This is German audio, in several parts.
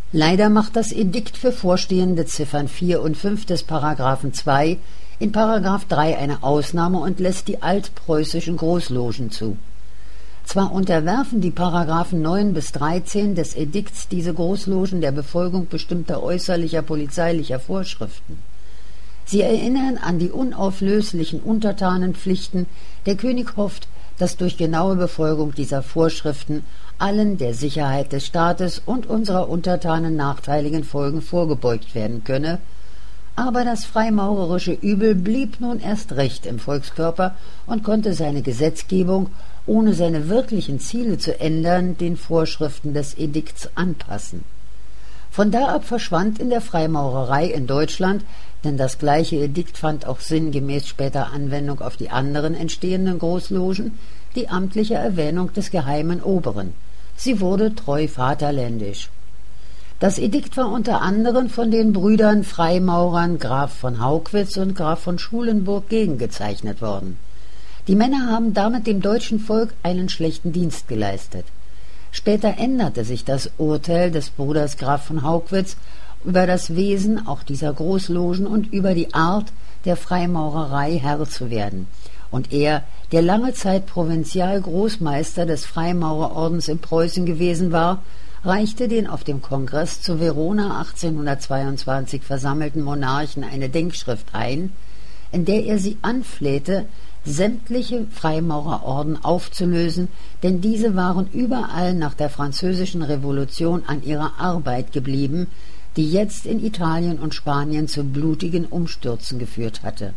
Leider macht das Edikt für vorstehende Ziffern 4 und 5 des Paragraphen 2 in Paragraph 3 eine Ausnahme und lässt die altpreußischen Großlogen zu. Zwar unterwerfen die Paragraphen 9 bis 13 des Edikts diese Großlogen der Befolgung bestimmter äußerlicher polizeilicher Vorschriften. Sie erinnern an die unauflöslichen Untertanenpflichten. Der König hofft, dass durch genaue Befolgung dieser Vorschriften allen der Sicherheit des Staates und unserer Untertanen nachteiligen Folgen vorgebeugt werden könne, aber das freimaurerische Übel blieb nun erst recht im Volkskörper und konnte seine Gesetzgebung, ohne seine wirklichen Ziele zu ändern, den Vorschriften des Edikts anpassen. Von da ab verschwand in der Freimaurerei in Deutschland, denn das gleiche Edikt fand auch sinngemäß später Anwendung auf die anderen entstehenden Großlogen, die amtliche Erwähnung des geheimen Oberen. Sie wurde treu vaterländisch. Das Edikt war unter anderem von den Brüdern Freimaurern Graf von Haugwitz und Graf von Schulenburg gegengezeichnet worden. Die Männer haben damit dem deutschen Volk einen schlechten Dienst geleistet. Später änderte sich das Urteil des Bruders Graf von Haugwitz über das Wesen auch dieser Großlogen und über die Art der Freimaurerei Herr zu werden. Und er, der lange Zeit Provinzialgroßmeister des Freimaurerordens in Preußen gewesen war, reichte den auf dem Kongress zu Verona 1822 versammelten Monarchen eine Denkschrift ein, in der er sie anflehte, sämtliche Freimaurerorden aufzulösen, denn diese waren überall nach der Französischen Revolution an ihrer Arbeit geblieben, die jetzt in Italien und Spanien zu blutigen Umstürzen geführt hatte.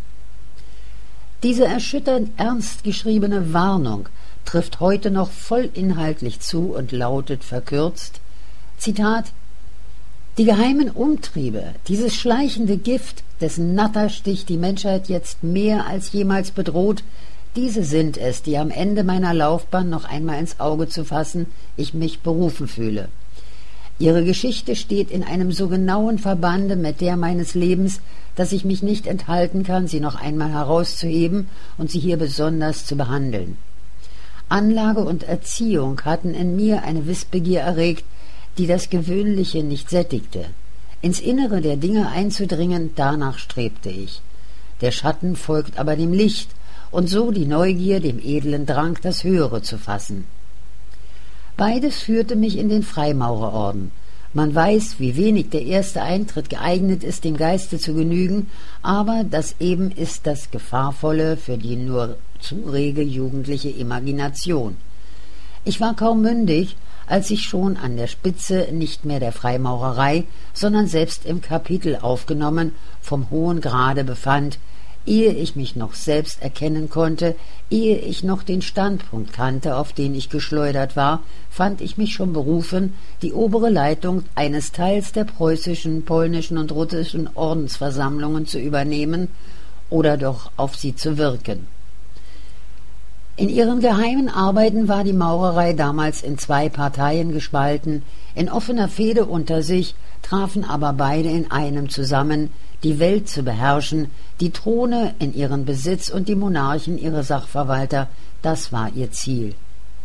Diese erschütternd ernst geschriebene Warnung trifft heute noch vollinhaltlich zu und lautet verkürzt, Zitat, die geheimen Umtriebe, dieses schleichende Gift, dessen Natterstich die Menschheit jetzt mehr als jemals bedroht, diese sind es, die am Ende meiner Laufbahn noch einmal ins Auge zu fassen, ich mich berufen fühle. Ihre Geschichte steht in einem so genauen Verbande mit der meines Lebens, dass ich mich nicht enthalten kann, sie noch einmal herauszuheben und sie hier besonders zu behandeln. Anlage und Erziehung hatten in mir eine Wissbegier erregt, die das Gewöhnliche nicht sättigte. Ins Innere der Dinge einzudringen, danach strebte ich. Der Schatten folgt aber dem Licht, und so die Neugier dem edlen Drang, das Höhere zu fassen. Beides führte mich in den Freimaurerorden. Man weiß, wie wenig der erste Eintritt geeignet ist, dem Geiste zu genügen, aber das eben ist das Gefahrvolle für die nur zu rege jugendliche Imagination. Ich war kaum mündig, als ich schon an der Spitze nicht mehr der Freimaurerei, sondern selbst im Kapitel aufgenommen, vom hohen Grade befand, ehe ich mich noch selbst erkennen konnte, ehe ich noch den Standpunkt kannte, auf den ich geschleudert war, fand ich mich schon berufen, die obere Leitung eines Teils der preußischen, polnischen und russischen Ordensversammlungen zu übernehmen oder doch auf sie zu wirken. In ihren geheimen Arbeiten war die Maurerei damals in zwei Parteien gespalten, in offener Fehde unter sich, trafen aber beide in einem zusammen, die Welt zu beherrschen, die Throne in ihren Besitz und die Monarchen ihre Sachverwalter, das war ihr Ziel.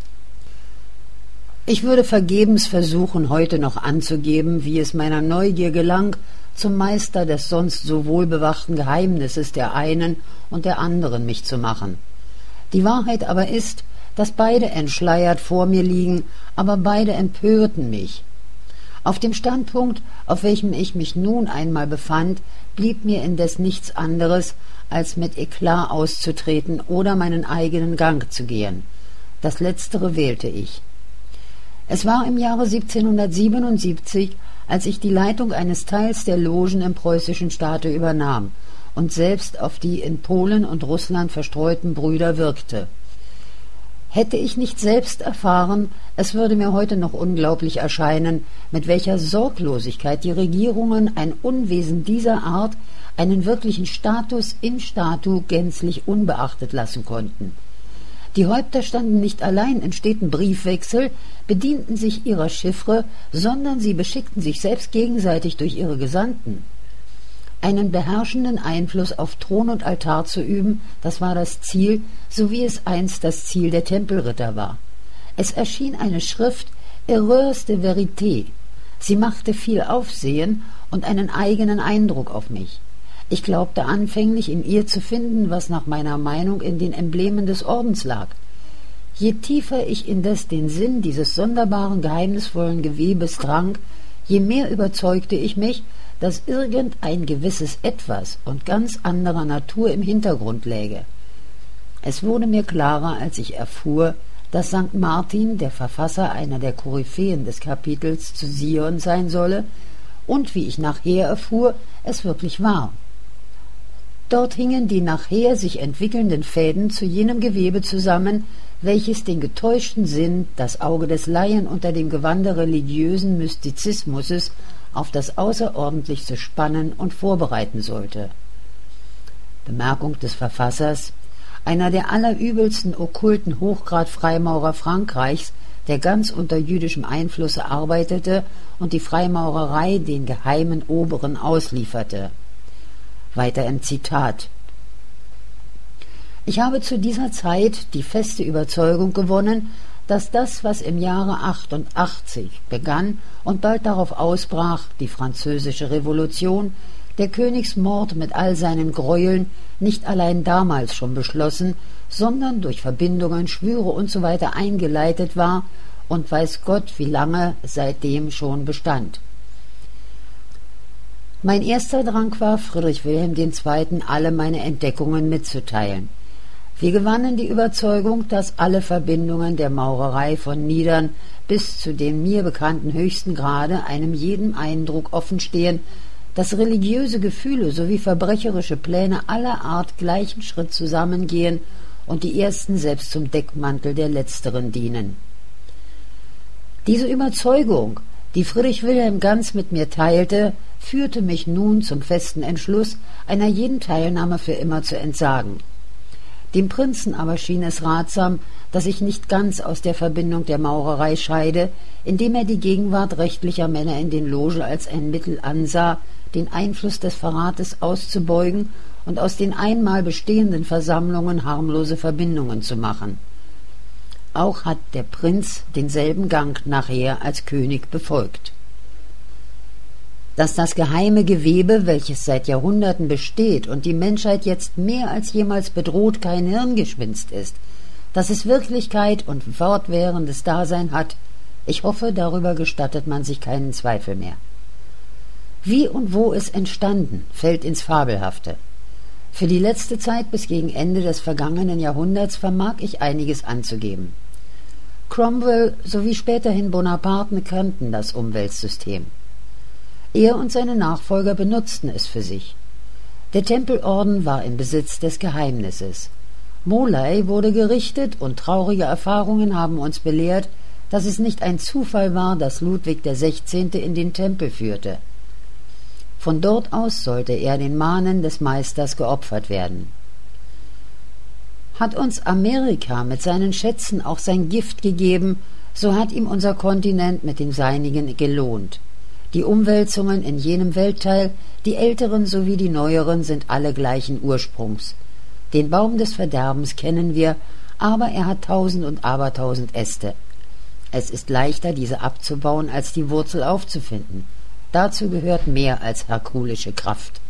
Ich würde vergebens versuchen, heute noch anzugeben, wie es meiner Neugier gelang, zum Meister des sonst so wohlbewachten Geheimnisses der einen und der anderen mich zu machen. Die Wahrheit aber ist, dass beide entschleiert vor mir liegen, aber beide empörten mich. Auf dem Standpunkt, auf welchem ich mich nun einmal befand, blieb mir indes nichts anderes, als mit Eklat auszutreten oder meinen eigenen Gang zu gehen. Das Letztere wählte ich. Es war im Jahre 1777, als ich die Leitung eines Teils der Logen im preußischen Staate übernahm und selbst auf die in Polen und Russland verstreuten Brüder wirkte. Hätte ich nicht selbst erfahren, es würde mir heute noch unglaublich erscheinen, mit welcher Sorglosigkeit die Regierungen ein Unwesen dieser Art, einen wirklichen Status in statu, gänzlich unbeachtet lassen konnten. Die Häupter standen nicht allein in steten Briefwechsel, bedienten sich ihrer Chiffre, sondern sie beschickten sich selbst gegenseitig durch ihre Gesandten. Einen beherrschenden Einfluss auf Thron und Altar zu üben, das war das Ziel, so wie es einst das Ziel der Tempelritter war. Es erschien eine Schrift, Erreurs de Vérité, Sie machte viel Aufsehen und einen eigenen Eindruck auf mich. Ich glaubte anfänglich in ihr zu finden, was nach meiner Meinung in den Emblemen des Ordens lag. Je tiefer ich indes den Sinn dieses sonderbaren, geheimnisvollen Gewebes drang, je mehr überzeugte ich mich, dass irgendein gewisses Etwas und ganz anderer Natur im Hintergrund läge. Es wurde mir klarer, als ich erfuhr, dass St. Martin, der Verfasser einer der Koryphäen des Kapitels zu Sion sein solle, und wie ich nachher erfuhr, es wirklich war. Dort hingen die nachher sich entwickelnden Fäden zu jenem Gewebe zusammen, welches den getäuschten Sinn, das Auge des Laien unter dem Gewande religiösen Mystizismus auf das Außerordentlichste spannen und vorbereiten sollte. Bemerkung des Verfassers: Einer der allerübelsten okkulten Hochgrad-Freimaurer Frankreichs, der ganz unter jüdischem Einflusse arbeitete und die Freimaurerei den geheimen Oberen auslieferte. Weiter ein Zitat: Ich habe zu dieser Zeit die feste Überzeugung gewonnen, dass das, was im Jahre 88 begann und bald darauf ausbrach, die Französische Revolution, der Königsmord mit all seinen Gräueln, nicht allein damals schon beschlossen, sondern durch Verbindungen, Schwüre usw. eingeleitet war und weiß Gott, wie lange seitdem schon bestand. Mein erster Drang war, Friedrich Wilhelm II. Alle meine Entdeckungen mitzuteilen. Wir gewannen die Überzeugung, dass alle Verbindungen der Maurerei von Niedern bis zu dem mir bekannten höchsten Grade einem jeden Eindruck offenstehen, dass religiöse Gefühle sowie verbrecherische Pläne aller Art gleichen Schritt zusammengehen und die ersten selbst zum Deckmantel der letzteren dienen. Diese Überzeugung, die Friedrich Wilhelm ganz mit mir teilte, führte mich nun zum festen Entschluss, einer jeden Teilnahme für immer zu entsagen. Dem Prinzen aber schien es ratsam, dass ich nicht ganz aus der Verbindung der Maurerei scheide, indem er die Gegenwart rechtlicher Männer in den Logen als ein Mittel ansah, den Einfluss des Verrates auszubeugen und aus den einmal bestehenden Versammlungen harmlose Verbindungen zu machen. Auch hat der Prinz denselben Gang nachher als König befolgt. Dass das geheime Gewebe, welches seit Jahrhunderten besteht und die Menschheit jetzt mehr als jemals bedroht, kein Hirngespinst ist, dass es Wirklichkeit und fortwährendes Dasein hat, ich hoffe, darüber gestattet man sich keinen Zweifel mehr. Wie und wo es entstanden, fällt ins Fabelhafte. Für die letzte Zeit bis gegen Ende des vergangenen Jahrhunderts vermag ich einiges anzugeben. Cromwell sowie späterhin Bonaparte kannten das Umweltsystem. Er und seine Nachfolger benutzten es für sich. Der Tempelorden war im Besitz des Geheimnisses. Molay wurde gerichtet und traurige Erfahrungen haben uns belehrt, dass es nicht ein Zufall war, dass Ludwig XVI. In den Tempel führte. Von dort aus sollte er den Mahnen des Meisters geopfert werden. Hat uns Amerika mit seinen Schätzen auch sein Gift gegeben, so hat ihm unser Kontinent mit dem seinigen gelohnt. Die Umwälzungen in jenem Weltteil, die älteren sowie die neueren, sind alle gleichen Ursprungs. Den Baum des Verderbens kennen wir, aber er hat 1000 und abertausend Äste. Es ist leichter, diese abzubauen, als die Wurzel aufzufinden. Dazu gehört mehr als herkulische Kraft.